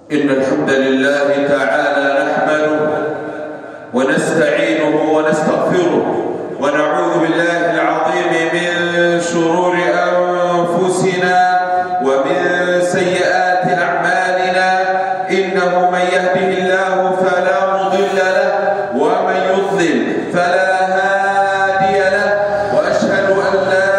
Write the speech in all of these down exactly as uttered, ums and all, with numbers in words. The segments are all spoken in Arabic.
إن الحمد لله تعالى نحمده ونستعينه ونستغفره ونعوذ بالله العظيم من شرور أنفسنا ومن سيئات أعمالنا. إنه من يهده الله فلا مضل له ومن يضلل فلا هادي له، وأشهد أن لا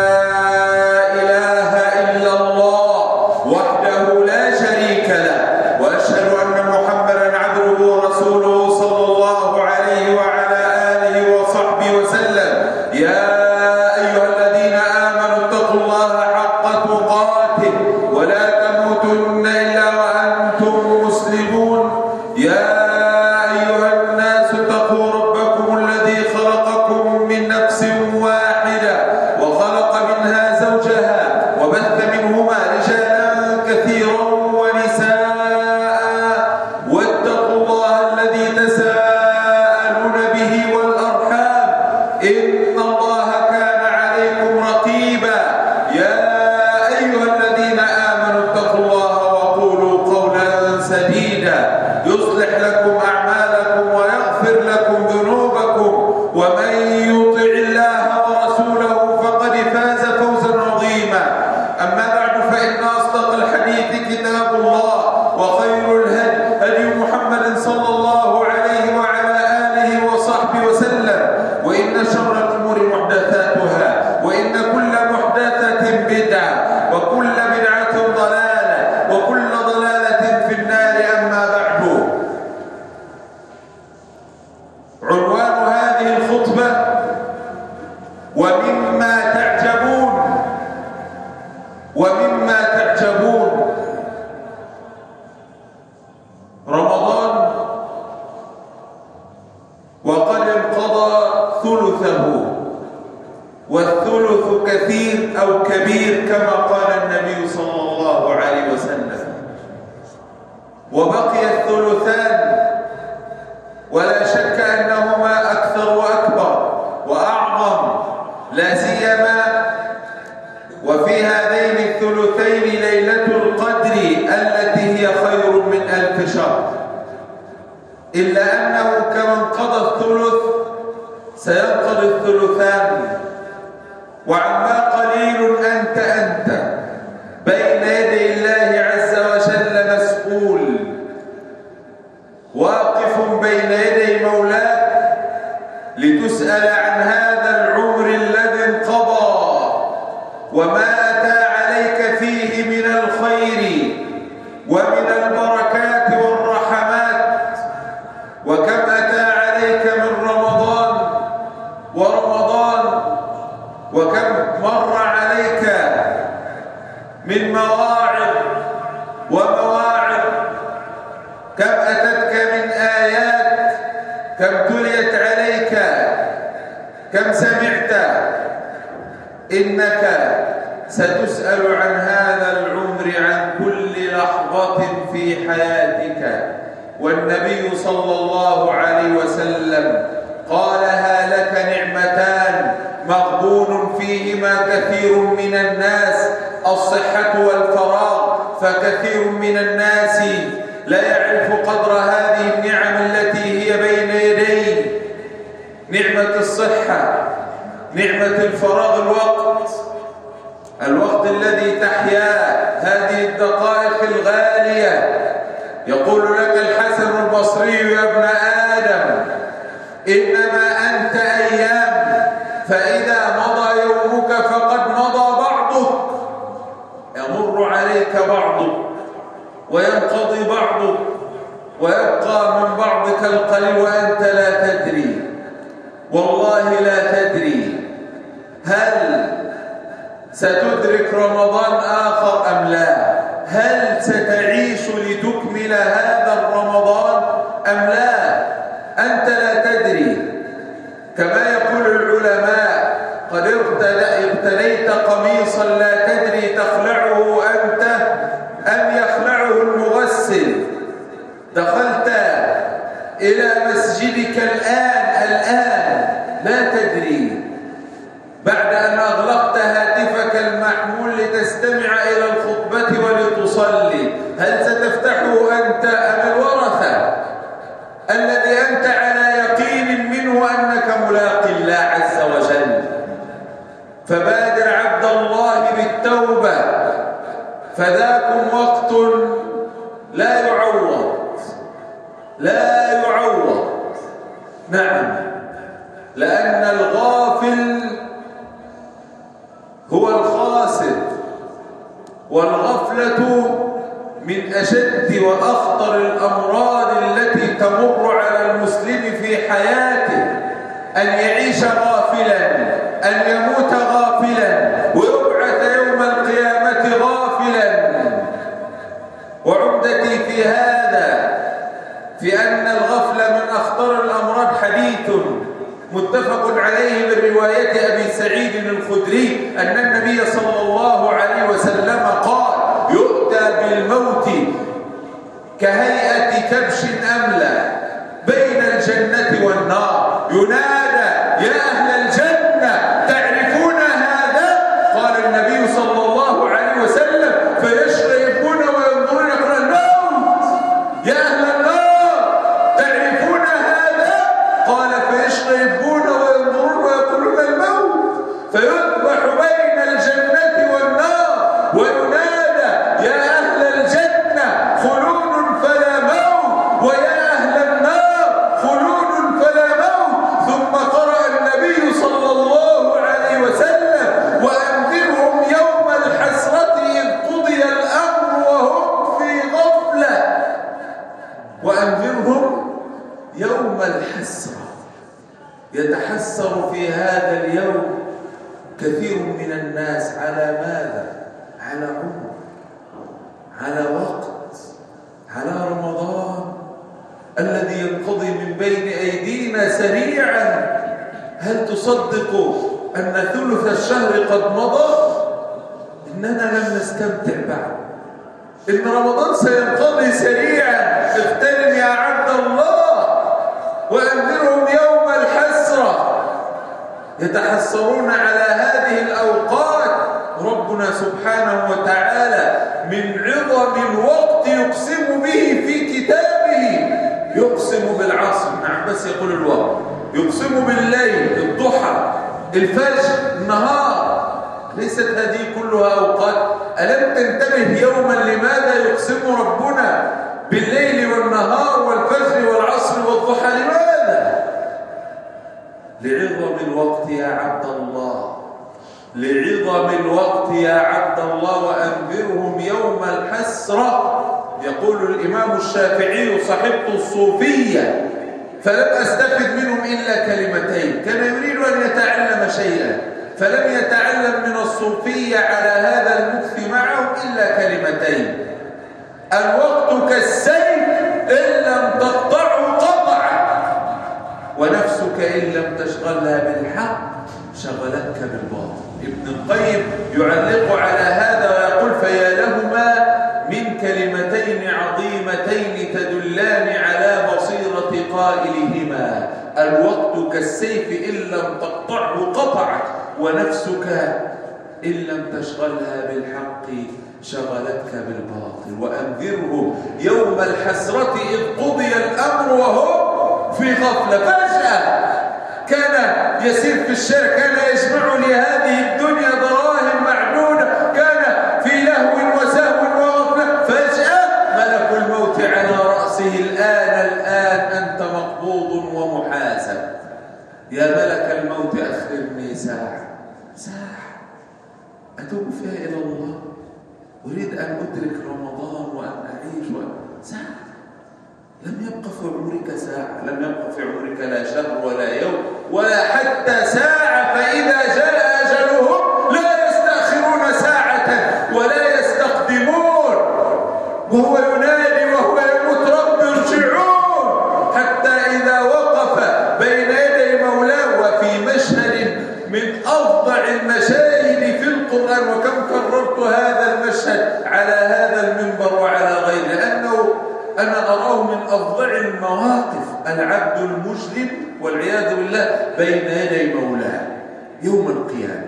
إله إلا الله وحده لا شريك له، وأشهد أن محمدا عبده ورسوله صلى الله عليه وعلى آله وصحبه وسلم. يا أيها الذين آمنوا اتقوا الله حق تقاته ولا تموتن إلا وأنتم مسلمون. يا أيها الناس اتقوا ربكم الذي خلقكم من نفس واحدة وخلق منها زوجها وبث منهما رجالا كثيرا ونساء، واتقوا الله الذي تساءلون به والأرحام إن الله كان عليكم رقيبا. يا أيها الذين آمنوا اتقوا الله وقولوا قولا سديدا يصلح لكم أعمالكم ويغفر لكم ذنوبكم، ومن يطع الله ورسوله فقد فاز فوزا عظيما. أما بعد، فإن أصدق الحديث كتاب الله، وخير الهدي هدي محمد صلى الله عليه وعلى آله وصحبه وسلم. وإن شر الأمور محدثاتها، وإن كل محدثة بدعة، وكل بدعة ضلالة، وكل ضلالة في النار. أما بعد، عنوان هذه الخطبة: ومما تعجبون. ومما تعجبون. رمضان وقد انقضى ثلثه، والثلث كثير أو كبير كما قال النبي صلى الله عليه وسلم، وبقي الثلثان، ولا شك أنهما أكثر وأكبر وأعظم، لا سيما وفي هذين الثلثين ليلة القدر التي هي خير من ألف شهر. إلا أنه كما انقضى الثلث سينقضي الثلثان، وعما قليل أنت أنت بين يدي الله عز وجل مسؤول، واقف بين يدي مولاك لتسأل عن هذا العمر الذي انقضى، وما أتى عليك فيه من الخير ومن البركات والرحمات، وكم أتى عليك من رمضان ورمضان، وكم مر عليك من مواعظ ومواعظ، كم أتتك من آيات، كم تليت عليك، كم سمعت. إنك ستسأل عن هذا العمر، عن كل لحظة في حياتك. والنبي صلى الله عليه وسلم قالها لك: نعمتان مغبون فيهما كثير من الناس، الصحة والفراغ، فكثير من الناس لا يعرف قدر هذه النعم التي هي بين يديه. نعمة الصحة، نعمة الفراغ، الوقت الوقت الذي تحيا هذه الدقائق الغالية. يقول لك الحسن البصري: يا ابن آدم، إنما أنت أيام، فإذا مضى يومك فقد مضى بعضك. يمر عليك بعضك وينقضي بعضك، ويبقى من بعضك القليل وأنت لا تدري. والله لا تدري هل ستدرك رمضان آخر أم لا، هل ستعيش لتكمل هذا الرمضان أم لا. أنت لا تدري. كما يقول العلماء: قد ارتديت قميصا لا تدري تخلعه أنت أم يخلعه المغسل. دخلت إلى مسجدك الآن الآن لا تدري، بعد أن أغلقت هاتفك المحمول لتستمع إلى الخطبة ولتصلي، هل ستفتحه أنت فذاكم وقت لا يعوض، لا يعوض. نعم، لأن الغافل هو الخاسر، والغفلة من أشد وأخطر الأمراض التي تمر على المسلم في حياته، أن يعيش غافلا، أن يموت غافلا، ويبعث يوم القيامة غافلا. وعمدتي في هذا في أن الغفلة من أخطر الأمراض حديث متفق عليه من رواية أبي سعيد الخدري أن النبي صلى الله عليه وسلم قال: يؤتى بالموت كهيئة كبش أملى بين الجنة والنار، ينادى: يا أهل الجنة تعرفون هذا؟ قال النبي صلى الله عليه وسلم: فيشربون وينظرون يقول: الموت. يا أهل النار تعرفون هذا؟ قال: فيشربون وينظرون ويقولون الموت. فيذبح بين الجنة والنار وينادى: يا أهل الجنة خلود فلا موت، ويا أهل النار خلود فلا موت. ثم قرأ النبي صلى الله عليه وسلم: وأنذرهم يوم الحسرة إذ قضي الأمر وهم في غفلة. وأنذرهم يوم الحسرة. يتحسر في هذا اليوم كثير من الناس على ماذا؟ على عمر، على وقت، على رمضان الذي ينقضي من بين أيدينا سريعا. هل تصدق أن ثلث الشهر قد مضى؟ إننا لم نستمتع بعد. إن رمضان سينقضي سريعا. اغتنم يا عبد الله. وأنذرهم يوم الحسرة. يتحسرون على هذه الأوقات. ربنا سبحانه وتعالى من عظم الوقت يقسم به في كتابه. يقسم بالعصر، نعم، بس يقول الوقت. يقسم بالليل، الضحى، الفجر، النهار. ليست هذه كلها أوقات؟ ألم تنتبه يوما لماذا يقسم ربنا بالليل والنهار والفجر والعصر والضحى؟ لماذا؟ لعظم الوقت يا عبد الله، لعظم الوقت يا عبد الله. وأنذرهم يوم الحسرة. يقول الإمام الشافعي: صحبت الصوفية فلم أستفد منهم إلا كلمتين. كان يريد أن يتعلم شيئا فلم يتعلم من الصوفية على هذا المكث معهم إلا كلمتين: الوقت كالسيف إن لم تقطعه قطعك، ونفسك إن لم تشغلها بالحق شغلتك بالباطل. ابن القيم يعلق على هذا ويقول: فيا لهما من كلمتين عظيمتين تدلان على بصيرة قائلهما: الوقت كالسيف إن لم تقطعه قطعك، ونفسك إن لم تشغلها بالحق شغلتك بالباطل. وأنذرهم يوم الحسرة إذ قضي الأمر وهم في غفلة. فجأة كان يسير في الشارع، كان يجمع لهذه الدنيا دراهم معدودة، كان في لهو وسهو وغفلة. فجأة ملك الموت على رأسه: الآن الآن أنت مقبوض ومحاسب. يا ملك الموت أخرني ساعة، ساعة أتوب فيها إلى الله. أريد أن أدرك رمضان وأن أعيش وأن... ساعة. لم يبق في عمرك ساعة، لم يبق في عمرك لا شهر ولا يوم ولا حتى ساعة. فإذا جاء أجلهم لا يستأخرون ساعة ولا يستقدمون. وهو ينادي وهو يموت: رب ارجعون. حتى إذا وقف بين يدي مولاه. وفي مشهد من أفضع المشاهد في القرآن، وكم كررت هذا المشهد على هذا المنبر وعلى غيره، لأنه أنا أراه من أفضع المواقف. العبد المجرم والعياذ بالله بين يدي مولاه يوم القيامة،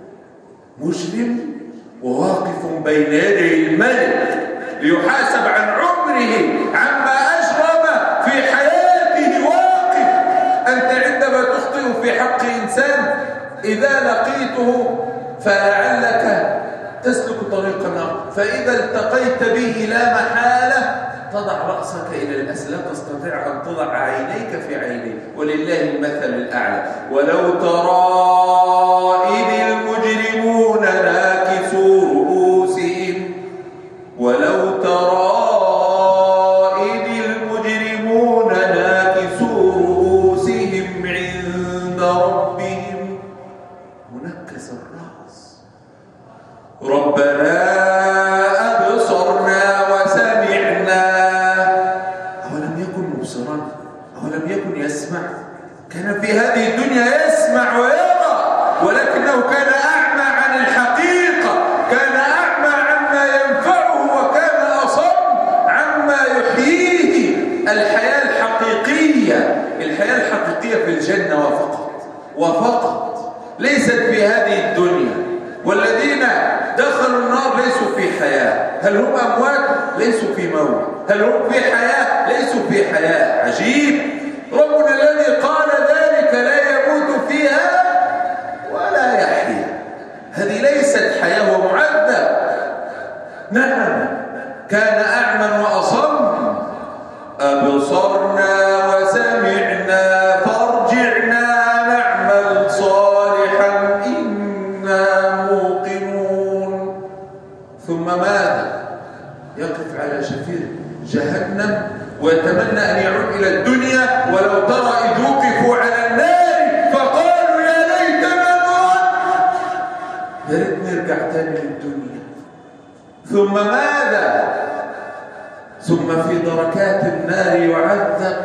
مجرم وواقف بين يدي الملك ليحاسب عن عمره، عما أجرم في حياته. واقف. أنت عندما تخطئ في حق إنسان إذا لقيته فلعلك تسلك طريقا آخر، فإذا التقيت به لا محالة تضع رأسك إلى الأسفل، لا تستطيع أن تضع عينيك في عينيه، ولله المثل الأعلى. ولو ترى إذ المجرمون ناكسوا رؤوسهم ولو ترى إذ المجرمون ناكسوا رؤوسهم عند ربهم منكس الرأس ربنا أبصرنا وسمعنا. أولم يكن مبصرا؟ أولم يكن يسمع؟ كان في هذه الدنيا يسمع ويرى، ولكنه كان أعمى عن الحقيقة، كان أعمى عما ينفعه، وكان أصم عما يحييه. الحياة الحقيقية الحياة الحقيقية في الجنة وفقط وفقط، ليست في هذه الدنيا. والذين دخلوا النار ليسوا في حياة. هل هم أموات؟ ليسوا في موت. هل هم في حياة؟ ليسوا في حياة. عجيب. ربنا الذي قال ذلك لا يموت فيها ولا يحيا، هذه ليست حياة، ومعذب. نعم، كان أعمى وأصم. أبصرنا وسمعنا فارجعنا نعمل صالحا إنا موقنون. ثم ماذا؟ يقف على شفير جهنم ويتمنى أن يعود إلى الدنيا. ولو ترى إذ وقفوا على النار فقالوا يا ليتنا نرد، يا ريت نرجع تاني للدنيا. ثم ماذا؟ ثم في دركات النار يعذب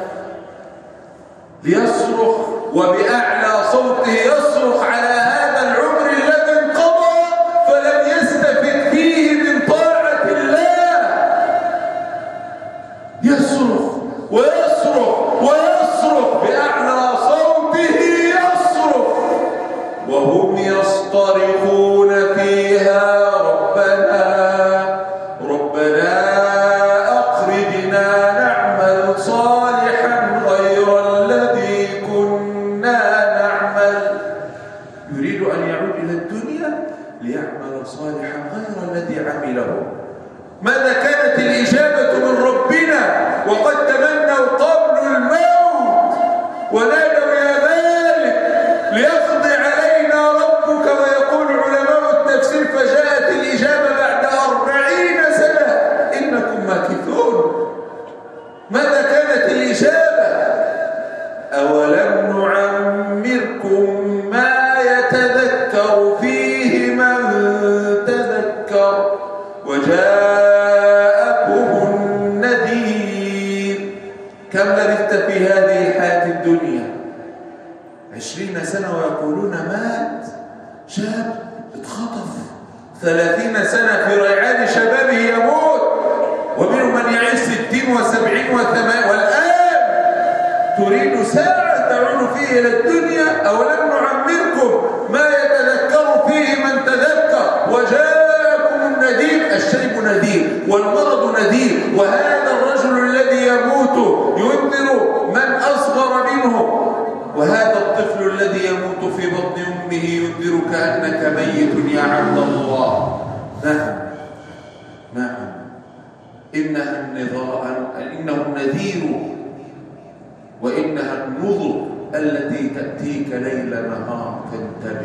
ليصرخ وبأعلى صوته يصرخ على هذا العمر الذي انقضى فلم يستفد فيه من طاعة الله. يصرخ ويصرخ ويصرخ بأعلى صوته يصرخ وهم يصطرخون فيها ربنا ربنا أخرجنا نعمل صالحا غير الذي كنا نعمل. يريد أن يعود إلى الدنيا ليعمل صالحا غير الذي عمله. ماذا كانت الإجابة من ربنا وقد تمنوا قبل الموت ونادوا يا مالك ليقضي علينا ربك؟ ويقول علماء التفسير فجاءت الإجابة بعد أربعين سنة إنكم ماكثون. ماذا كانت الإجابة؟ أولم نعمركم ما يتذكر فيه من تذكر وجاءكم النذير. كم لبثت في هذه الحياة الدنيا؟ عشرين سنة ويقولون مات. شاب اتخطف ثلاثين سنة في ريعان شبابه يموت، ومنهم من يعيش ستين وسبعين وثمان، والآن تريد ساعة تعود فيه إلى الدنيا. أولم نعمركم ما يتذكر فيه من تذكر وجاءكم النذير. الشيب نذير والمرض نذير، وهذا الرجل الذي يموت ينذر من أصغر منه، وهذا الطفل الذي يموت في بطن أمه ينذرك أنك ميت يا عبد الله. نعم نعم، إنها النذار، إنه النذير وإنها النذر التي تأتيك ليل نهار فانتبه.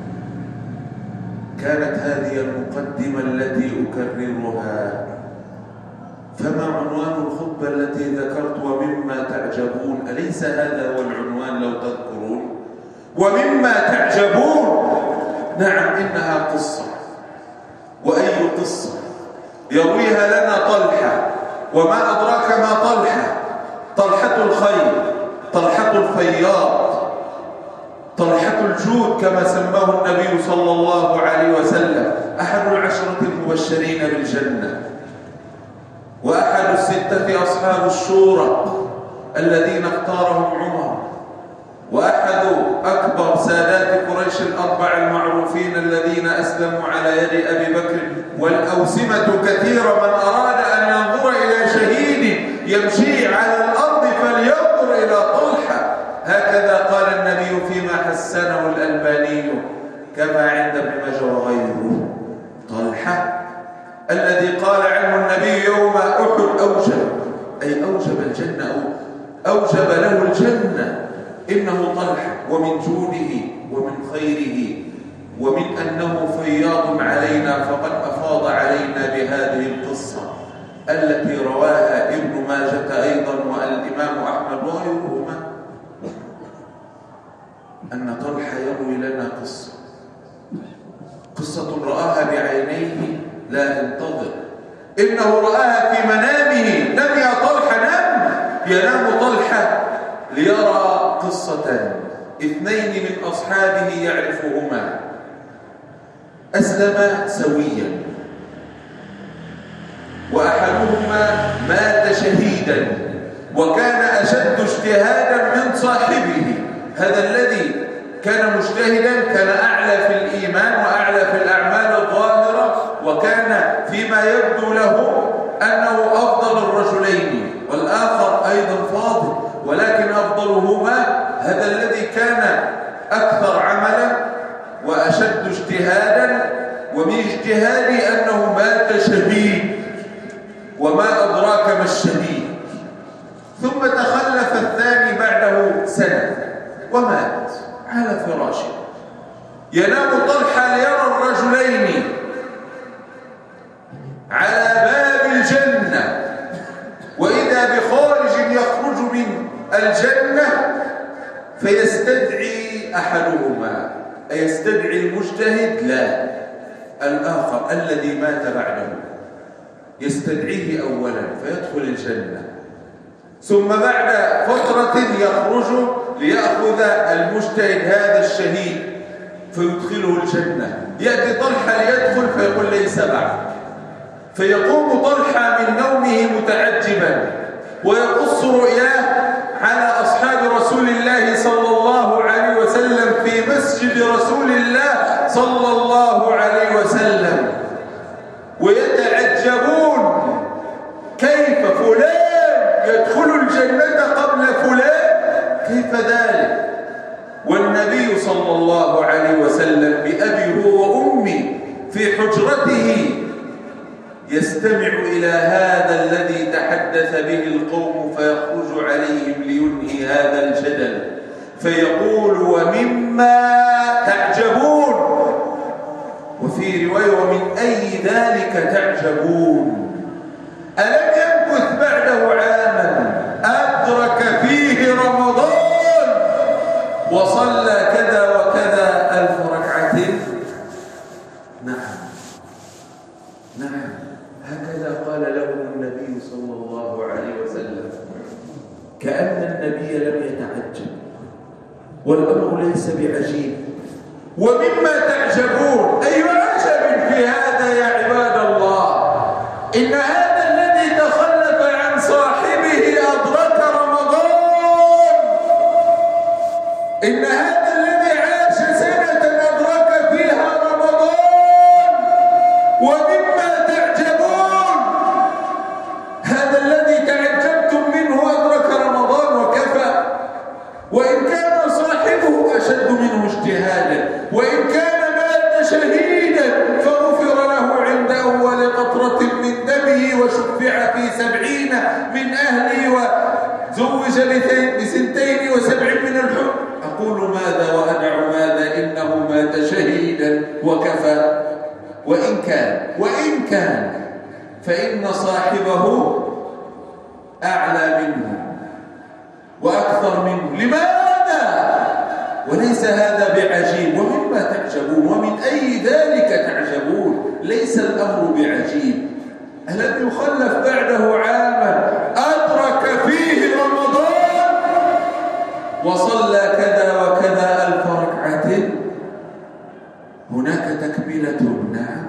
كانت هذه المقدمة التي أكررها. فما عنوان الخطبة التي ذكرت ومما تعجبون؟ أليس هذا هو العنوان لو تذكرون؟ ومما تعجبون. نعم، إنها قصة، وأي قصة يرويها لنا طلحة. وما أدراك ما طلحة؟ طلحة الخير، طلحة الفياض، طلحة الجود كما سماه النبي صلى الله عليه وسلم، أحد العشرة المبشرين بالجنة، وأحد الستة أصحاب الشورى الذين اختارهم عمر، وأحد أكبر سادات قريش الأربع المعروفين الذين أسلموا على يد أبي بكر. والأوسمة كثيرة، من أراد أن ينظر إلى شهيد يمشي على الأرض فلينظر إلى طلحة. هكذا قال النبي فيما حسنه الألباني كما عند ابن ماجه وغيره. طلحة الذي قال عنه النبي يوم أحد أوجب، أي أوجب الجنة أو أوجب له الجنة، إنه طلحة، ومن جوده ومن خيره ومن أنه فياض علينا فقد أفاض علينا بهذه القصة التي رواها ابن ماجة أيضا والإمام أحمد وغيرهما، أن طلحة يروي لنا قصة قصة رآها بعينيه، لا انتظر، إنه رآها في منامه. نم يا طلحة، نم. ينام طلحة ليرى قصة اثنين من أصحابه يعرفهما، أسلما سويا، وأحدهما مات شهيدا وكان أشد اجتهادا من صاحبه. هذا الذي كان مجتهدا كان أعلى في الإيمان وأعلى في الأعمال الظاهرة، وكان فيما يبدو له أنه أفضل الرجلين، والآخر أيضا فاضل، ولكن أفضلهما هذا الذي كان أكثر عملا وأشد اجتهادا، ومن اجتهاده أنه مات شهيد، وما أدراك ما الشهيد. ثم تخلف الثاني بعده سنة ومات على فراشه. ينام طلحة ليرى الرجلين على باب الجنة، وإذا بخارج يخرج من الجنة فيستدعي أحدهما، أيستدعي المجتهد؟ لا، الآخر الذي مات بعده يستدعيه أولا فيدخل الجنة، ثم بعد فترة يخرج ليأخذ المجتهد هذا الشهيد فيدخله الجنة. يأتي طلحة ليدخل فيقول ليس بعد، فيقوم طلحة من نومه متعجبا ويقص رؤياه على أصحاب رسول الله صلى الله عليه وسلم في مسجد رسول الله صلى الله عليه وسلم، ويتعجبون كيف فلان يدخل الجنة قبل فلان، كيف ذلك؟ والنبي صلى الله عليه وسلم بأبي هو وأمي في حجرته يستمع إلى هذا الذي تحدث به القوم، فيخرج عليهم لينهي هذا الجدل فيقول: ومما تعجبون؟ وفي رواية: ومن أي ذلك تعجبون؟ ألم يمكث بعده عاما أدرك فيه رمضان وصلى كذا وكذا ألف ركعة؟ نعم نعم، هكذا قال لهم النبي صلى الله عليه وسلم، كأن النبي لم يتعجب، والأمر ليس بعجيب. ومما تعجبون، أي عجب في هذا يا عباد الله؟ إن هذا الذي تخلف عن صاحبه أدرك رمضان، إن هذا الذي عاش سنة أدرك فيها رمضان. ومما تعجبون، هذا الذي تعجبتم منه أدرك رمضان وكفى، وإن كان صاحبه أشد منه اجتهادا، وإن كان مات شهيدا فغفر له عند أول قطرة من دمه وشفع في سبعين من أهله وزوج بسنتين وسبع من الحب. أقول ماذا وأدع ماذا؟ إنه مات شهيدا وكفى. وإن كان وإن كان فإن صاحبه أعلى منه وأكثر منه. لماذا؟ وليس هذا بعجيب. ومما تعجبون، ومن أي ذلك تعجبون؟ ليس الأمر بعجيب. ألم يخلف بعده عاما أدرك فيه رمضان وصلى كذا وكذا ألف ركعة؟ هناك تكملة. نعم،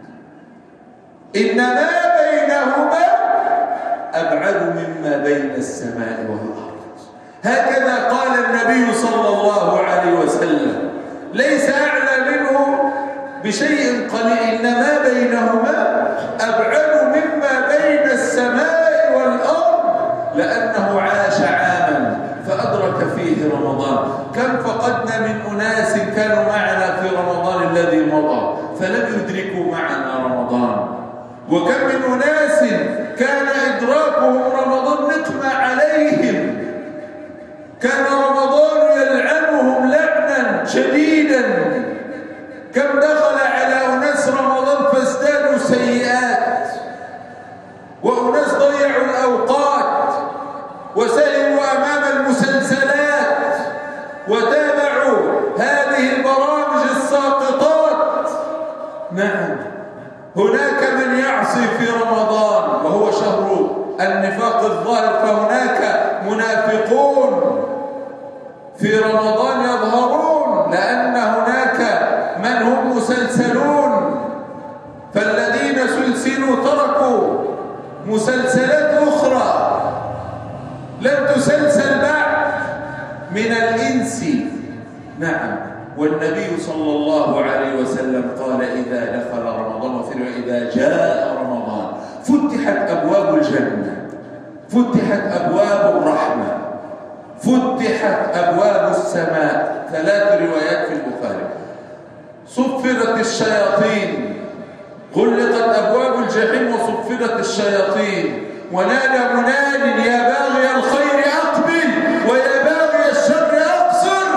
إن ما بينهما أبعد مما بين السماء والأرض. هكذا قال النبي صلى الله عليه وسلم، ليس أعلى منه بشيء قليل، إن ما بينهما أبعد مما بين السماء والأرض، لأنه عاش عاما فأدرك فيه رمضان. كم فقدنا من أناس كانوا معنا في رمضان الذي مضى فلم يدركوا معنا رمضان، وكم من أناس كان إدراكهم رمضان نقمة عليهم، كان رمضان يلعنهم لعنا شديدا. كم دخل على أناس رمضان فازدادوا سيئات، وأناس ضيعوا الأوقات وسهروا أمام المسلسلات وتابعوا هذه البرامج الساقطات. نعم، هناك من يعصي في رمضان وهو شهر النفاق الظاهر، فهناك منافقون في رمضان يظهرون لأن هناك من هم مسلسلون، فالذين سلسلوا تركوا مسلسلات أخرى لم تسلسل بعد من الإنس. نعم، والنبي صلى الله عليه وسلم قال إذا دخل رمضان وإذا جاء رمضان فتحت أبواب الجنة، فتحت أبواب الرحمة، فتحت أبواب السماء. ثلاث روايات في البخاري. صفدت الشياطين، غلقت أبواب الجحيم وصفدت الشياطين، ونادى مناد يا باغي الخير أقبل ويا باغي الشر أقصر.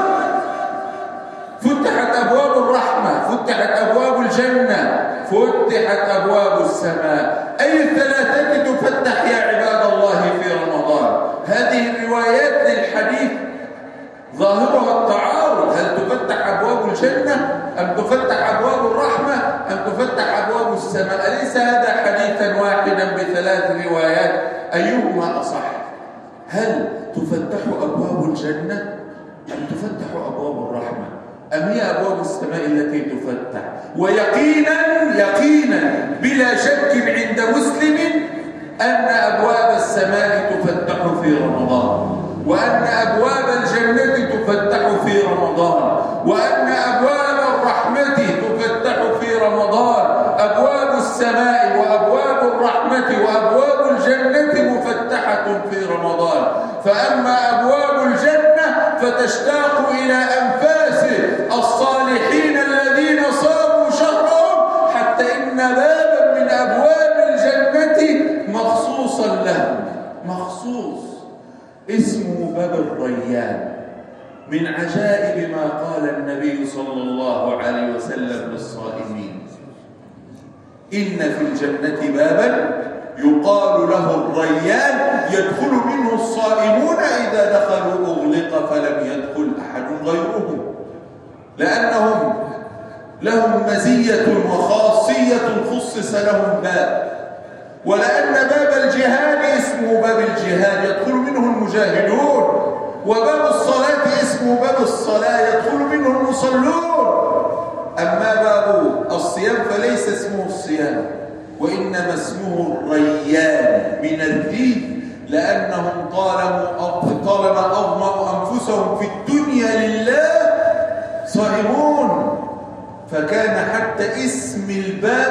فتحت أبواب الرحمة، فتحت أبواب الجنة، فتحت أبواب السماء. أي الثلاثة تفتح يا عباد الله في رمضان؟ هذه الروايات للحديث ظاهرها التعارض، هل تفتح أبواب الجنة أم تفتح أبواب الرحمة أم تفتح أبواب السماء؟ أليس هذا حديثا واحدا بثلاث روايات؟ أيهما أصح؟ هل تفتح أبواب الجنة أم تفتح أبواب الرحمة أم هي أبواب السماء التي تفتح؟ ويقينا يقينا بلا شك عند مسلم أن أبواب السماء تفتح في رمضان، وأن أبواب الجنة تفتح في رمضان، وأن أبواب الرحمة تفتح في رمضان. أبواب السماء وأبواب الرحمة وأبواب الجنة مفتحة في رمضان. فأما أبواب الجنة فتشتاق إلى أنفاس الصالحين الذين صاموا شهرهم، حتى إن بابا من أبواب الجنة مخصوصا لهم، مخصوص اسمه باب الريان. من عجائب ما قال النبي صلى الله عليه وسلم للصائمين: إن في الجنة بابا يقال له الريان يدخل منه الصائمون، إذا دخلوا أغلق فلم يدخل أحد غيرهم، لأنهم لهم مزية وخاصية خصص لهم باب. ولأن باب الجهاد اسمه باب الجهاد يدخل منه المجاهدون، وباب الصلاة اسمه باب الصلاة يدخل منه المصلون. أما باب الصيام فليس اسمه الصيام، وإنما اسمه الريان من الدين، لأنهم طالما أظمأوا أنفسهم في الدنيا لله صائمون، فكان حتى اسم الباب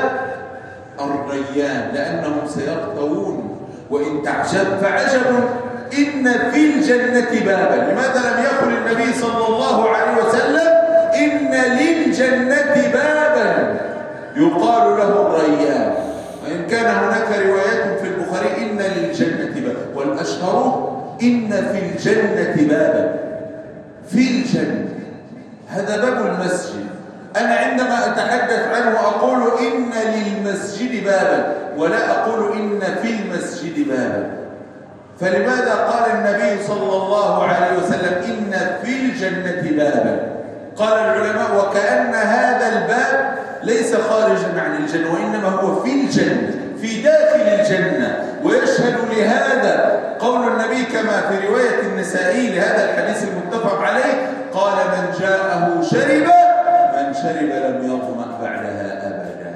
الريان لأنهم سيرتوون. وإن تعجب فعجب إن في الجنة بابا. لماذا لم يقل النبي صلى الله عليه وسلم إن للجنة بابا يقال له الريان؟ وإن كان هناك روايات في البخاري إن للجنة بابا، والأشهر إن في الجنة بابا. في الجنة هذا باب المسجد. أنا عندما أتحدث عنه أقول إن للمسجد بابا، ولا أقول إن في المسجد بابا. فلماذا قال النبي صلى الله عليه وسلم إن في الجنة بابا؟ قال العلماء وكأن هذا الباب ليس خارجا عن الجنة، وإنما هو في الجنة، في داخل الجنة. ويشهد لهذا قول النبي كما في رواية النسائي لهذا الحديث المتفق عليه، قال من جاءه شرب، من شرب لم يظمأ بعدها أبدا.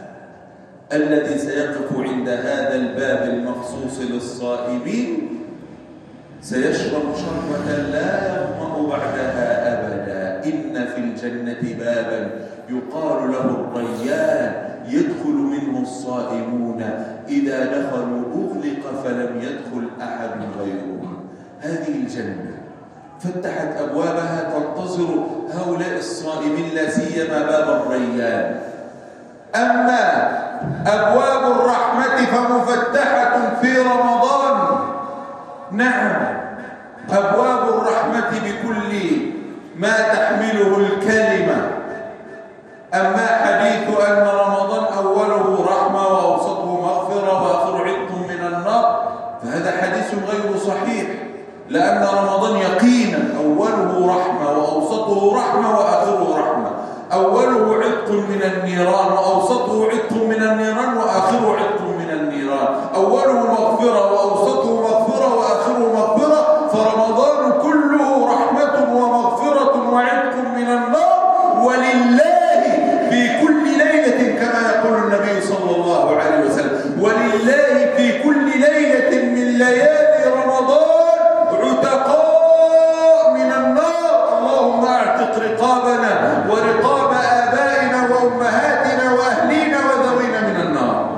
الذي سيقف عند هذا الباب المخصوص للصائمين سيشرب شربة لا يظمأ بعدها أبدا. إن في الجنة بابا يقال له الريان يدخل منه الصائمون، إذا دخلوا أغلق فلم يدخل أحد غيرهم. هذه الجنة فتحت أبوابها تنتظر هؤلاء الصائمين، لا سيما باب الريان. أما أبواب الرحمة فمفتحة في رمضان. نعم، أبواب الرحمة بكل ما تحمله الكلمة. أما حديث أن رمضان أوله رحمة وأوسطه مغفرة وآخره عتق من النار فهذا حديث غير صحيح، لأن رمضان يقينا أوله رحمة وأوسطه رحمة وآخره رحمة. أوله عتق من النيران وأوسطه عتق من النيران وآخره عتق من النيران. أوله مغفرة وأوسطه مغفرة وآخره مغفرة. فرمضان كله رحمة ومغفرة وعتق من النار. ولله في كل ليلة كما يقول النبي صلى الله عليه وسلم، ولله في كل ليلة من ليالي رمضان عتقاء من النار. اللهم اعتق رقابنا ورقاب آبائنا وأمهاتنا وأهلينا وذوينا من النار.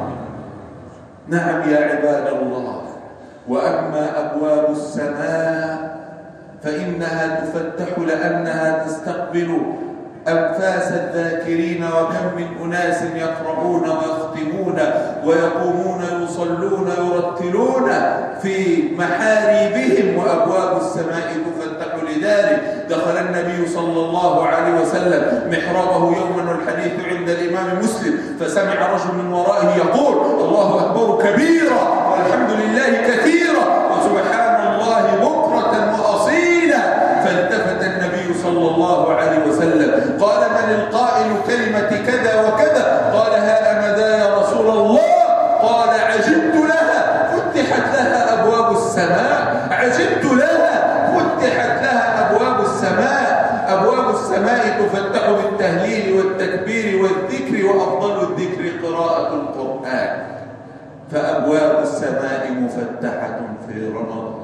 نعم يا عباد الله. وأما أبواب السماء فإنها تفتح لأنها تستقبل أنفاس الذاكرين، وكم من أناس يقرؤون ويختمون ويقومون يصلون يرتلون في محاريبهم، وأبواب السماء تفتح لذلك. دخل النبي صلى الله عليه وسلم محرابه يوما والحديث عند الإمام مسلم، فسمع رجل من ورائه يقول: الله أكبر كبيرا والحمد لله كثيرا وسبحان الله بكرة وأصيلا. فالتفت النبي صلى الله عليه وسلم قال: من القائل كلمة كذا وكذا؟ قال: ها أنا ذا يا رسول الله. قال: عجبت لها فتحت لها أبواب السماء، عجبت لها فتحت لها أبواب السماء. أبواب السماء تفتح بالتهليل والتكبير والذكر، وأفضل الذكر قراءة القرآن. فأبواب السماء مفتحة في رمضان.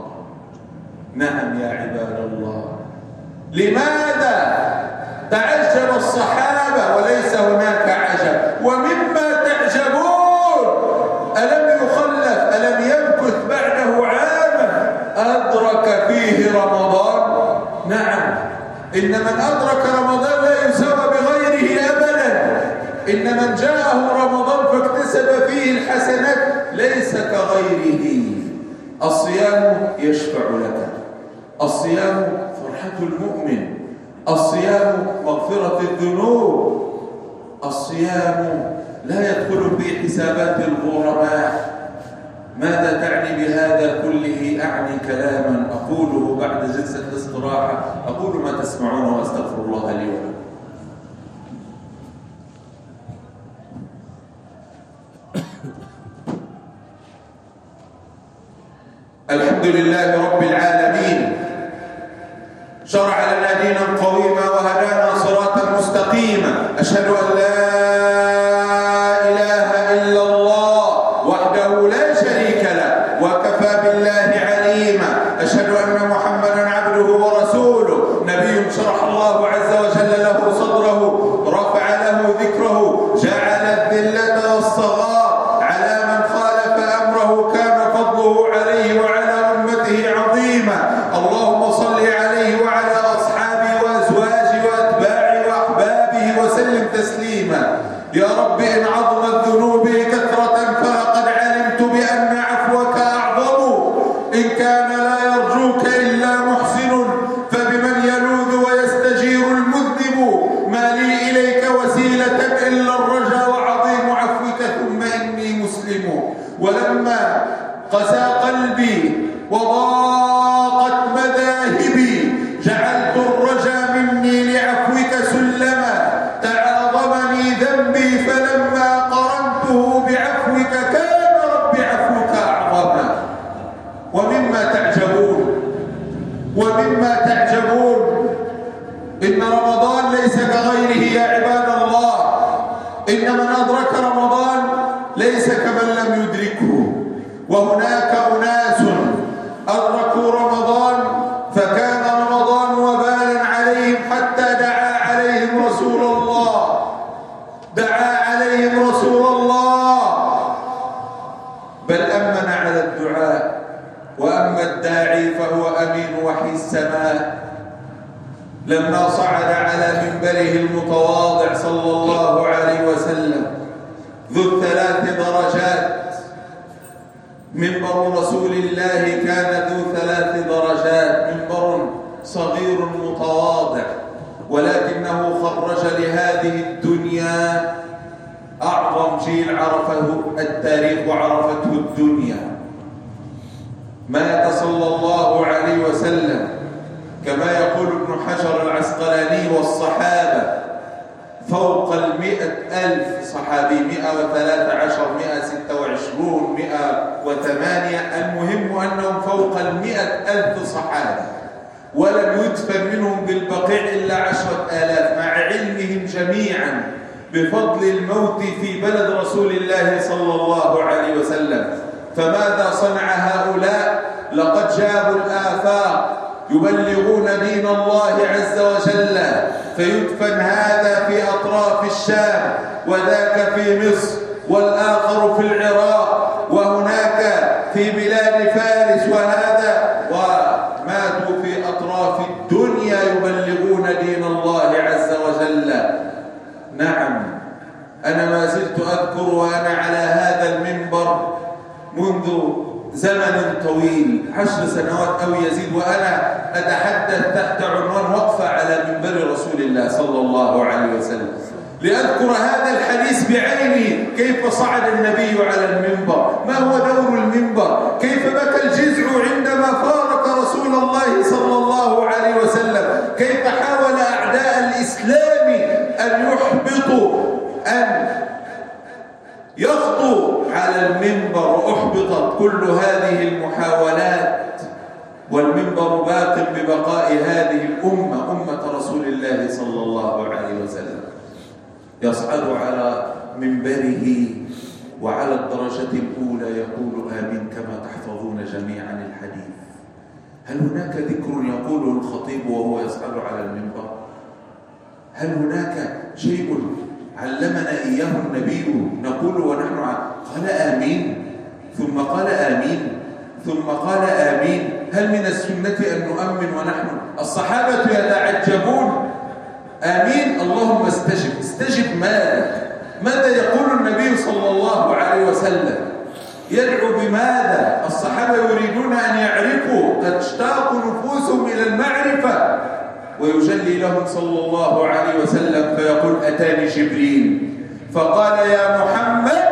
نعم يا عباد الله. لماذا تعجب الصحابة وليس هناك عجب؟ ومما تعجبون ألم يخلف، ألم يمكث بعده عاما أدرك فيه رمضان؟ نعم، إن من أدرك رمضان لا يساوى بغيره أبدا. إن من جاءه رمضان فاكتسب فيه الحسنات ليس كغيره. الصيام يشفع لك، الصيام فرحة المؤمن، الصيام مغفرة الذنوب، الصيام لا يدخل في حسابات الغرماء. ماذا تعني بهذا كله؟ أعني كلاما أقوله بعد جلسة الاستراحة، أقول ما تسمعون وأستغفر الله لي ولكم. الحمد لله رب العالمين، شرع لنا دينا قويما وهدانا صراطا مستقيما. أشهد أن لا إله إلا الله وحده لا شريك له وكفى بالله عليما. أشهد أن محمدا عبده ورسوله، نبي شرح الله عز وجل له صدره، رفع له ذكره، جعل الذلة والصغار على من خالف أمره، كان فضله عليه وعلى أمته عظيما. اللهم صل عليه وعلى أصحابه وأزواجه وأتباعه وأحبابه وسلم تسليما. يا رب إن عظمت ذنوبي كثرة فلقد علمت بأن عفوك أعظم. إن كان لا يرجوك إلا محسن فبمن يلوذ ويستجير المذنب. ما لي إليك وسيلة إلا الرجا وعظيم عفوك ثم إني مسلم. ولما قسى قلبي وضاقت مذاهبي جعلت الرجا مني لعفوك سلما. تعاظمني ذنبي فلما قرنته بعفوك كان رب عفوك أعظما. ومما تعجبون ومما تعجبون إن رمضان ليس كغيره يا عباد الله. إن من أدرك رمضان ليس كمن لم يدركه. وهناك أناس أدركوا رمضان فكان رمضان وبالا عليهم حتى دعا عليهم رسول الله دعا عليهم رسول الله بل أمن على الدعاء. وأما الداعي فهو أمين وحي السماء. لما صعد على منبره المتواضع صلى الله عليه وسلم ذو الثلاث درجات. منبر رسول الله كان ذو ثلاث درجات، منبر صغير متواضع، ولكنه خرج لهذه الدنيا أعظم جيل عرفه التاريخ وعرفته الدنيا. مات صلى الله عليه وسلم كما يقول ابن حجر العسقلاني والصحابة فوق المئة ألف صحابي، مئة وثلاثة عشر، مئة وستة وعشرون، مئة وثمانية، المهم أنهم فوق المئة ألف صحابي، ولم يدفن منهم بالبقيع إلا عشرة آلاف، مع علمهم جميعا بفضل الموت في بلد رسول الله صلى الله عليه وسلم. فماذا صنع هؤلاء؟ لقد جابوا الآفاق يبلغون دين الله عز وجل، فيدفن هذا في أطراف الشام، وذاك في مصر، والآخر في العراق، وهناك في بلاد فارس، وهذا وماتوا في أطراف الدنيا يبلغون دين الله عز وجل. نعم، أنا ما زلت أذكر وأنا على هذا المنبر منذ زمن طويل، عشر سنوات أو يزيد، وأنا أتحدث تحت عنوان وقفة على منبر رسول الله صلى الله عليه وسلم، لأذكر هذا الحديث بعيني، كيف صعد النبي على المنبر، ما هو دور المنبر، كيف بكى الجذع عندما فارق رسول الله صلى الله عليه وسلم، كيف حاول أعداء الإسلام أن يحبطوا، أن يخطو على المنبر، وأحبطت كل هذه المحاولات، والمنبر باق ببقاء هذه الأمة، أمة رسول الله صلى الله عليه وسلم. يصعد على منبره وعلى الدرجة الأولى يقول آمين كما تحفظون جميعا الحديث. هل هناك ذكر يقوله الخطيب وهو يصعد على المنبر؟ هل هناك شيء علمنا إياه النبي نقول ونحن قال آمين ثم قال آمين ثم قال آمين؟ هل من السنة أن نؤمن ونحن؟ الصحابة يتعجبون، آمين اللهم استجب. استجب ماذا؟ ماذا يقول النبي صلى الله عليه وسلم؟ يدعو بماذا؟ الصحابة يريدون أن يعرفوا، قد اشتاق نفوسهم إلى المعرفة، ويجلي لهم صلى الله عليه وسلم فيقول أتاني جبريل فقال يا محمد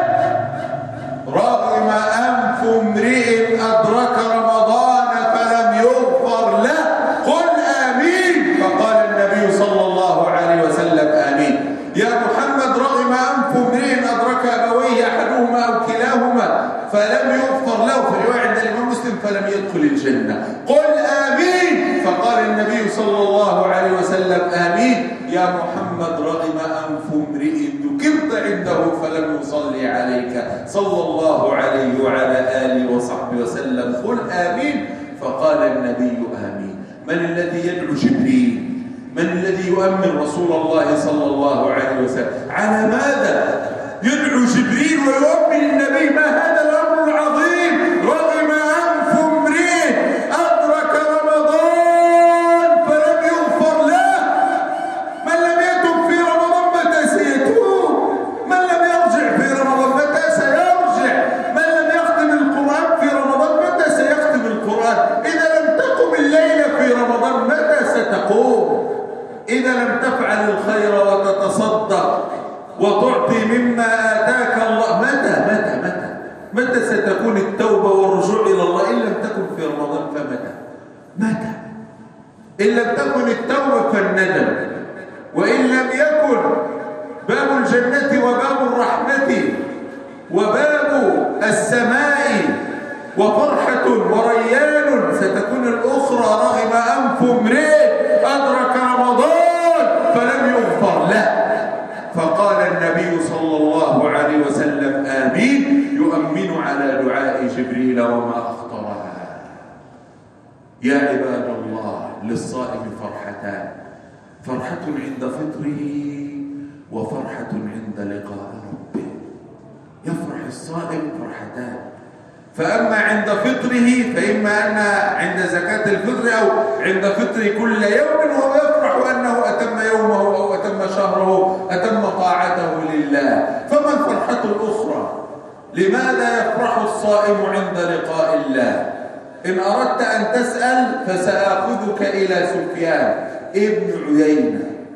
رغم أنف امرئ أدرك رمضان فلم يغفر له قل آمين. فقال النبي صلى الله عليه وسلم آمين. يا محمد رغم أنف امرئ أدرك أبويه أحدهما أو كلاهما فلم يغفر له، في رواية عند الإمام مسلم فلم يدخل الجنة قل آمين. فقال النبي صلى الله عليه وسلم آمين. يا محمد رغم أنف امرئ ذكرت عنده فلم يصلي عليك صلى الله عليه وعلى آله وصحبه وسلم قل آمين. فقال النبي آمين. من الذي يدعو جبريل؟ من الذي يؤمن رسول الله صلى الله عليه وسلم؟ على ماذا يدعو جبريل ويؤمن النبي؟ ما هذا الأمر العظيم؟ رغم أنف امرئ أدرك رمضان فلم يغفر له. من لم يتب في رمضان متى سيتوب؟ من لم يرجع في رمضان متى سيرجع؟ من لم يختم القرآن في رمضان متى سيختم القرآن؟ إذا لم تقم الليل في رمضان متى ستقوم؟ إذا لم تفعل الخير وتتصدق وتعطي مما آتاك الله متى متى متى متى ستكون التوبة والرجوع إلى الله؟ إن لم تكن في رمضان فمتى متى؟ إن لم تكن التوبة فالندم، وإن لم يكن باب الجنة وباب الرحمة وباب السماء وفرحة وريان ستكون الأخرى رغم أنف امرئ أدرك رمضان فلم يغفر له. فقال النبي صلى الله عليه وسلم آمين يؤمن على دعاء جبريل وما أخطرها. يا عباد الله للصائم فرحتان، فرحة عند فطره وفرحة عند لقاء ربه. يفرح الصائم فرحتان، فأما عند فطره فإما أن عند زكاة الفطر أو عند فطر كل يوم هو يفرح أنه أتم يومه أو أتم شهره أتم طاعته لله. فمن فرحته الفرحة الأخرى. لماذا يفرح الصائم عند لقاء الله؟ إن أردت أن تسأل فسآخذك إلى سفيان ابن عيينة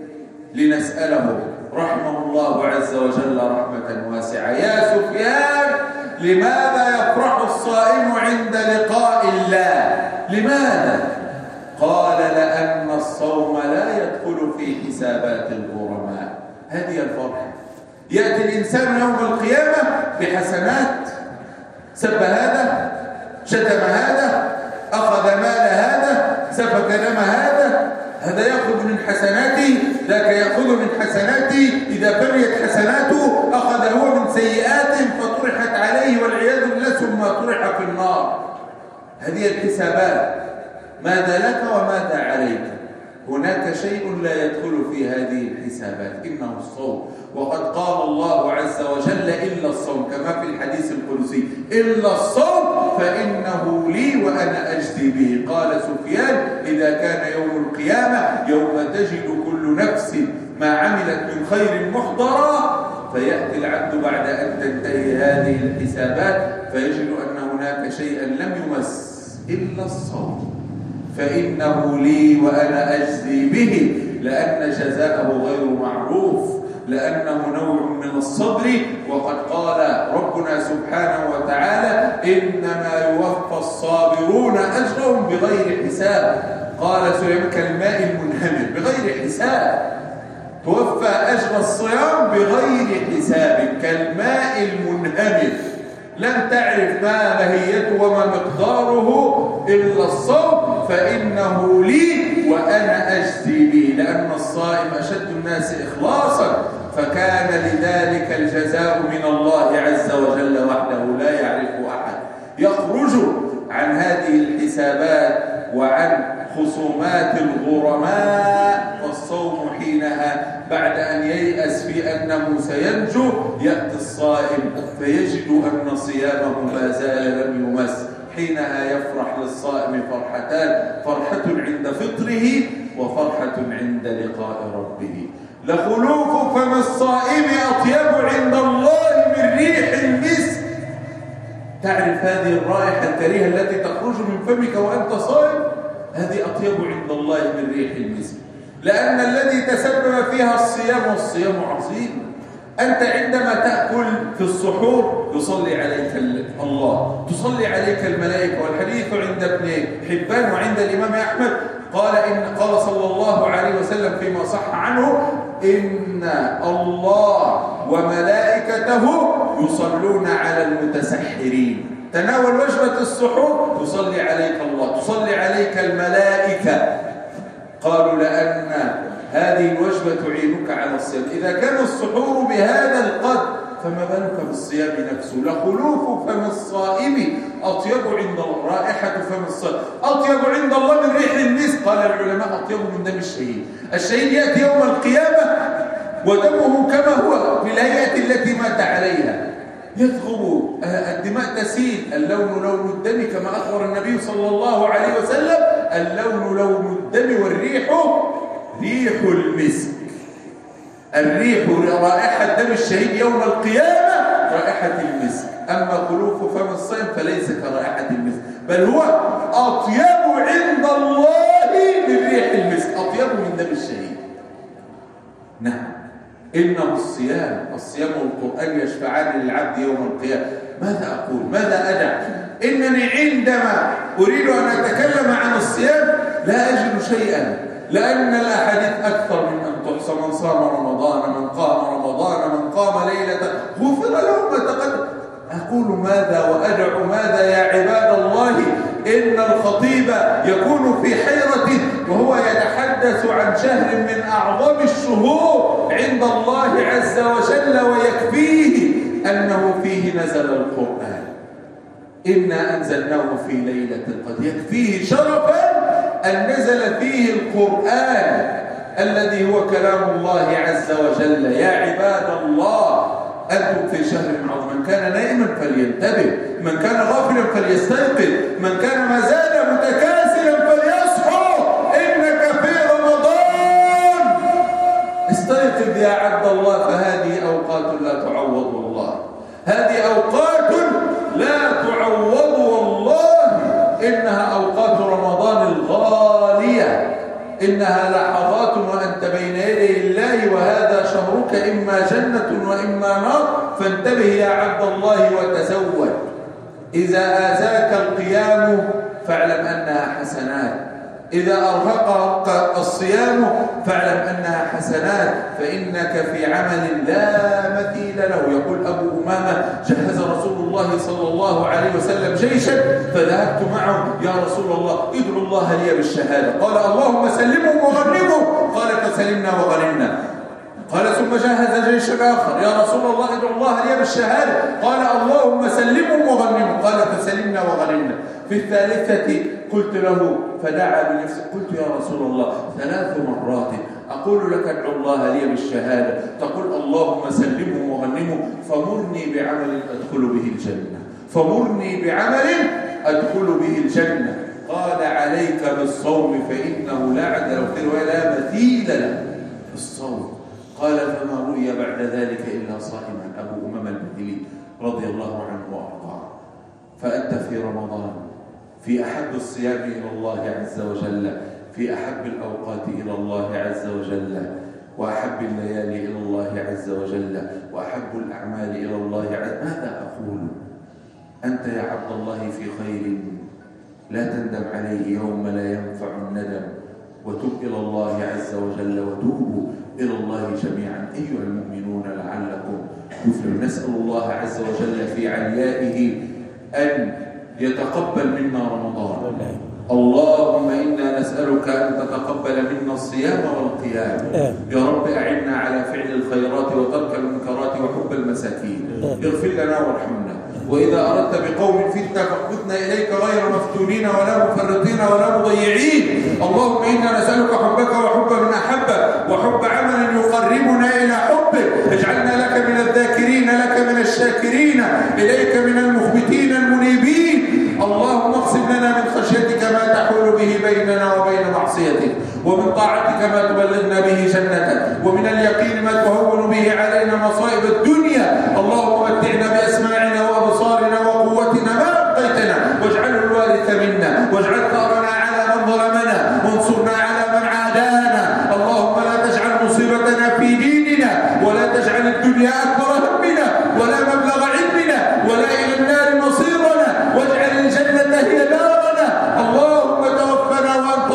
لنسأله رحمه الله عز وجل رحمة واسعة. يا سفيان، لماذا يفرح الصائم عند لقاء الله؟ لماذا؟ قال: لأن الصوم لا يدخل في حسابات الغرماء. هذه الفرحة. يأتي الإنسان يوم القيامة بحسنات، سب هذا، شتم هذا، أخذ مال هذا، سفك دم هذا، هذا يأخذ من حسناته، ذاك يأخذ من حسناته. إذا فنيت حسناته أخذ هو من سيئاته فطرحت عليه والعياذ بالله ثم طرح في النار. هذه الحسابات، ماذا لك وماذا عليك؟ هناك شيء لا يدخل في هذه الحسابات، إنه الصوم. وقد قال الله عز وجل: إلا الصوم، كما في الحديث القدسي: إلا الصوم فإنه لي وأنا أجزي به. قال سفيان: إذا كان يوم القيامة يوم تجد كل نفس ما عملت من خير محضرا، فيأتي العبد بعد أن تنتهي هذه الحسابات فيجد أن هناك شيئا لم يمس إلا الصوم، فإنه لي وأنا أجزي به، لأن جزاءه غير معروف، لأنه نوع من الصبر. وقد قال ربنا سبحانه وتعالى: إنما يوفى الصابرون أجرهم بغير حساب. قال سليمان: كالماء المنهمر، بغير حساب. توفى أجر الصيام بغير حساب، كالماء المنهمر، لن تعرف ما ماهيته وما مقداره إلا الصوم، فإنه لي وأنا أجزي به، لأن الصائم أشد الناس إخلاصا، فكان لذلك الجزاء من الله عز وجل وحده لا يعرفه أحد. يخرج عن هذه الحسابات وعن خصومات الغرماء، فالصوم حينها بعد أن ييأس في أنه سينجو يأتي الصائم فيجد أن صيامه ما زال لم يمس. حينها يفرح للصائم فرحتان: فرحة عند فطره وفرحة عند لقاء ربه. لخلوف فم الصائم أطيب عند الله من ريح المسك. تعرف هذه الرائحة الكريهة التي تخرج من فمك وأنت صائم؟ هذه أطيب عند الله من ريح المسك، لأن الذي تسبب فيها الصيام، والصيام عظيم. أنت عندما تأكل في السحور يصلي عليك الله، تصلي عليك الملائكة. والحديث عند ابن حبان وعند الإمام أحمد قال إن قال صلى الله عليه وسلم فيما صح عنه: إن الله وملائكته يصلون على المتسحرين. تناول وجبة السحور يصلي عليك الله، تصلي عليك الملائكة. قالوا: لأن هذه الوجبة تعينك على الصيام. إذا كان السحور بهذا القدر فما بالك بالصيام نفسه. لخلوف فم الصائم أطيب عند الله، رائحة فم الصائم أطيب عند الله من ريح المسك. قال العلماء: أطيب من دم الشهيد. الشهيد يأتي يوم القيامة ودمه كما هو في الهيئة التي مات عليها، يثغب، الدماء تسيل، اللون لون الدم كما أخبر النبي صلى الله عليه وسلم: اللون لون الدم والريح ريح المسك. الريح رائحة دم الشهيد يوم القيامة رائحة المسك. أما خلوف فم الصائم فليس كرائحة المسك، بل هو أطيب عند الله من ريح المسك، أطيب من دم الشهيد. نعم، إنه الصيام الصيام والقرآن يشفعان للعبد يوم القيامة. ماذا أقول؟ ماذا أدع؟ إنني عندما أريد أن أتكلم عن الصيام لا أجد شيئا، لأن الأحاديث أكثر من أن تحصى. من صام رمضان، من قام رمضان، من قام ليلة غفر له ما تقدم. أقول ماذا وأدع ماذا يا عباد الله؟ إن الخطيب يكون في حيرة وهو يتحدث عن شهر من أعظم الشهور عند الله عز وجل، ويكفيه أنه فيه نزل القرآن. إنا أنزلناه في ليلة القدر. يكفيه شرفا أن نزل فيه القرآن الذي هو كلام الله عز وجل. يا عباد الله، أنتم في شهر عظيم. من كان نائما فلينتبه، من كان غافلا فليستيقظ، من كان ما زال متكاسلا فليصحو، إنك في رمضان. استيقظ يا عبد الله، فهذه أوقات لا تعوض والله. إنها لحظات وأنت بين يدي الله، وهذا شهرك إما جنة وإما نار، فانتبه يا عبد الله وتزود. إذا آذاك القيام فاعلم أنها حسنات، إذا أرهقك الصيام فاعلم أنها حسنات، فإنك في عمل لا مثيل له. يقول أبو أمامة: جهز رسول الله صلى الله عليه وسلم جيشا فذهبت معه، يا رسول الله ادعو الله لي بالشهادة. قال: اللهم سلمهم وغنمهم. قال: فسلمنا وغنمنا. قال: ثم جهز جيشا آخر، يا رسول الله ادعو الله لي بالشهادة. قال: اللهم سلمهم وغنمهم. قال: فسلمنا وغنمنا. في الثالثة قلت له فدعا بنفسه، قلت: يا رسول الله ثلاث مرات أقول لك ادعو الله لي بالشهادة، تقول اللهم سلمهم وغنمهم، فمرني بعمل أدخل به الجنة، فمرني بعمل أدخل به الجنة. قال: عليك بالصوم فإنه لا عدل ولا مثيل له الصوم. قال: فما رؤي بعد ذلك إلا صائما. أبو أمامة البهلي رضي الله عنه وأرضاه. فأنت في رمضان، في أحب الصيام إلى الله عز وجل، في أحب الأوقات إلى الله عز وجل، وأحب الليالي إلى الله عز وجل، وأحب الأعمال إلى الله عز وجل. ماذا أقول؟ أنت يا عبد الله في خير لا تندم عليه يوم لا ينفع الندم، وتب إلى الله عز وجل، وتوبوا إلى الله جميعا أيها المؤمنون لعلكم تفلحون. نسأل الله عز وجل في عليائه أن يتقبل منا رمضان. اللهم إنا نسألك أن تتقبل منا الصيام والقيام. يا رب أعنا على فعل الخيرات وترك المنكرات وحب المساكين. اغفر لنا وارحمنا. وإذا أردت بقوم فتنة فاخبطنا إليك غير مفتونين ولا مفرطين ولا مضيعين. اللهم إنا نسألك حبك وحب من أحبك، وحب عمل يقربنا إلى حبك. اجعلنا لك من الذاكرين، لك من الشاكرين، إليك من المخبتين المنيبين. اللهم اقسم لنا من خشيتك ما تحول به بيننا وبين معصيتك، ومن طاعتك ما تبلغنا به جنتك، ومن اليقين ما تهون به علينا مصائب الدنيا. اللهم متعنا بأسماعنا وأبصارنا وقوتنا ما أبقيتنا، واجعله الوارث منا، واجعل ثأرنا على من ظلمنا، وانصرنا على من عادانا. اللهم لا تجعل مصيبتنا في ديننا، ولا تجعل الدنيا أكبر همنا، ولا مبلغ علمنا، ولا إلى النار مصيرنا، واجعل الجنة هي دارنا. اللهم توفنا وأنت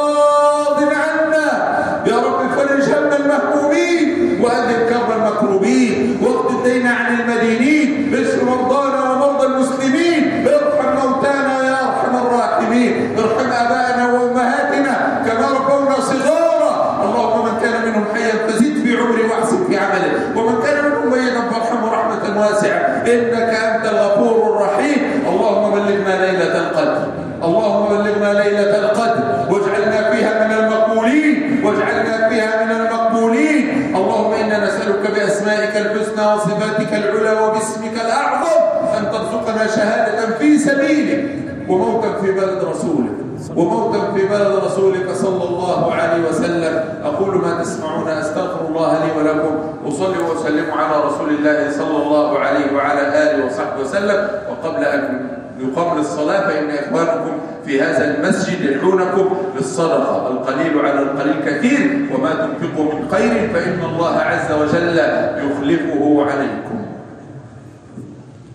راض عنا. يا رب فرج هم المهمومين، وأذهب كرب المكروبين، واقض الدين عن المدينين، اشف مرضانا ومرضى المسلمين، ارحم موتانا يا أرحم الراحمين، ارحم آبائنا وأمهاتنا كما ربونا صغارا. اللهم من كان منهم حيا فزد في عمره واحسن في عمله، ومن كان منهم ميتا فارحمه رحمة واسعة، إنك أنت الغفور الرحيم. اللهم بلغنا ليلة القدر، اللهم بلغنا ليلة القدر، واجعلنا فيها من المقبولين، واجعلنا فيها من المقبولين. اللهم إنا نسألك بأسمائك الحسنى وصفاتك العلى وباسمك الأعظم أن ترزقنا شهادة في سبيلك، وموتا في بلد رسولك، وموتا في بلد رسولك صلى الله عليه وسلم. أقول ما تسمعون، أستغفر الله لي ولكم، أصلي وأسلم على رسول الله صلى الله عليه وعلى آله وصحبه وسلم. وقبل أن يقام للصلاة فإن إخوانكم في هذا المسجد يدعونكم بالصدقة، القليل على القليل كثير، وما تنفقوا من خير فإن الله عز وجل يخلفه عليكم.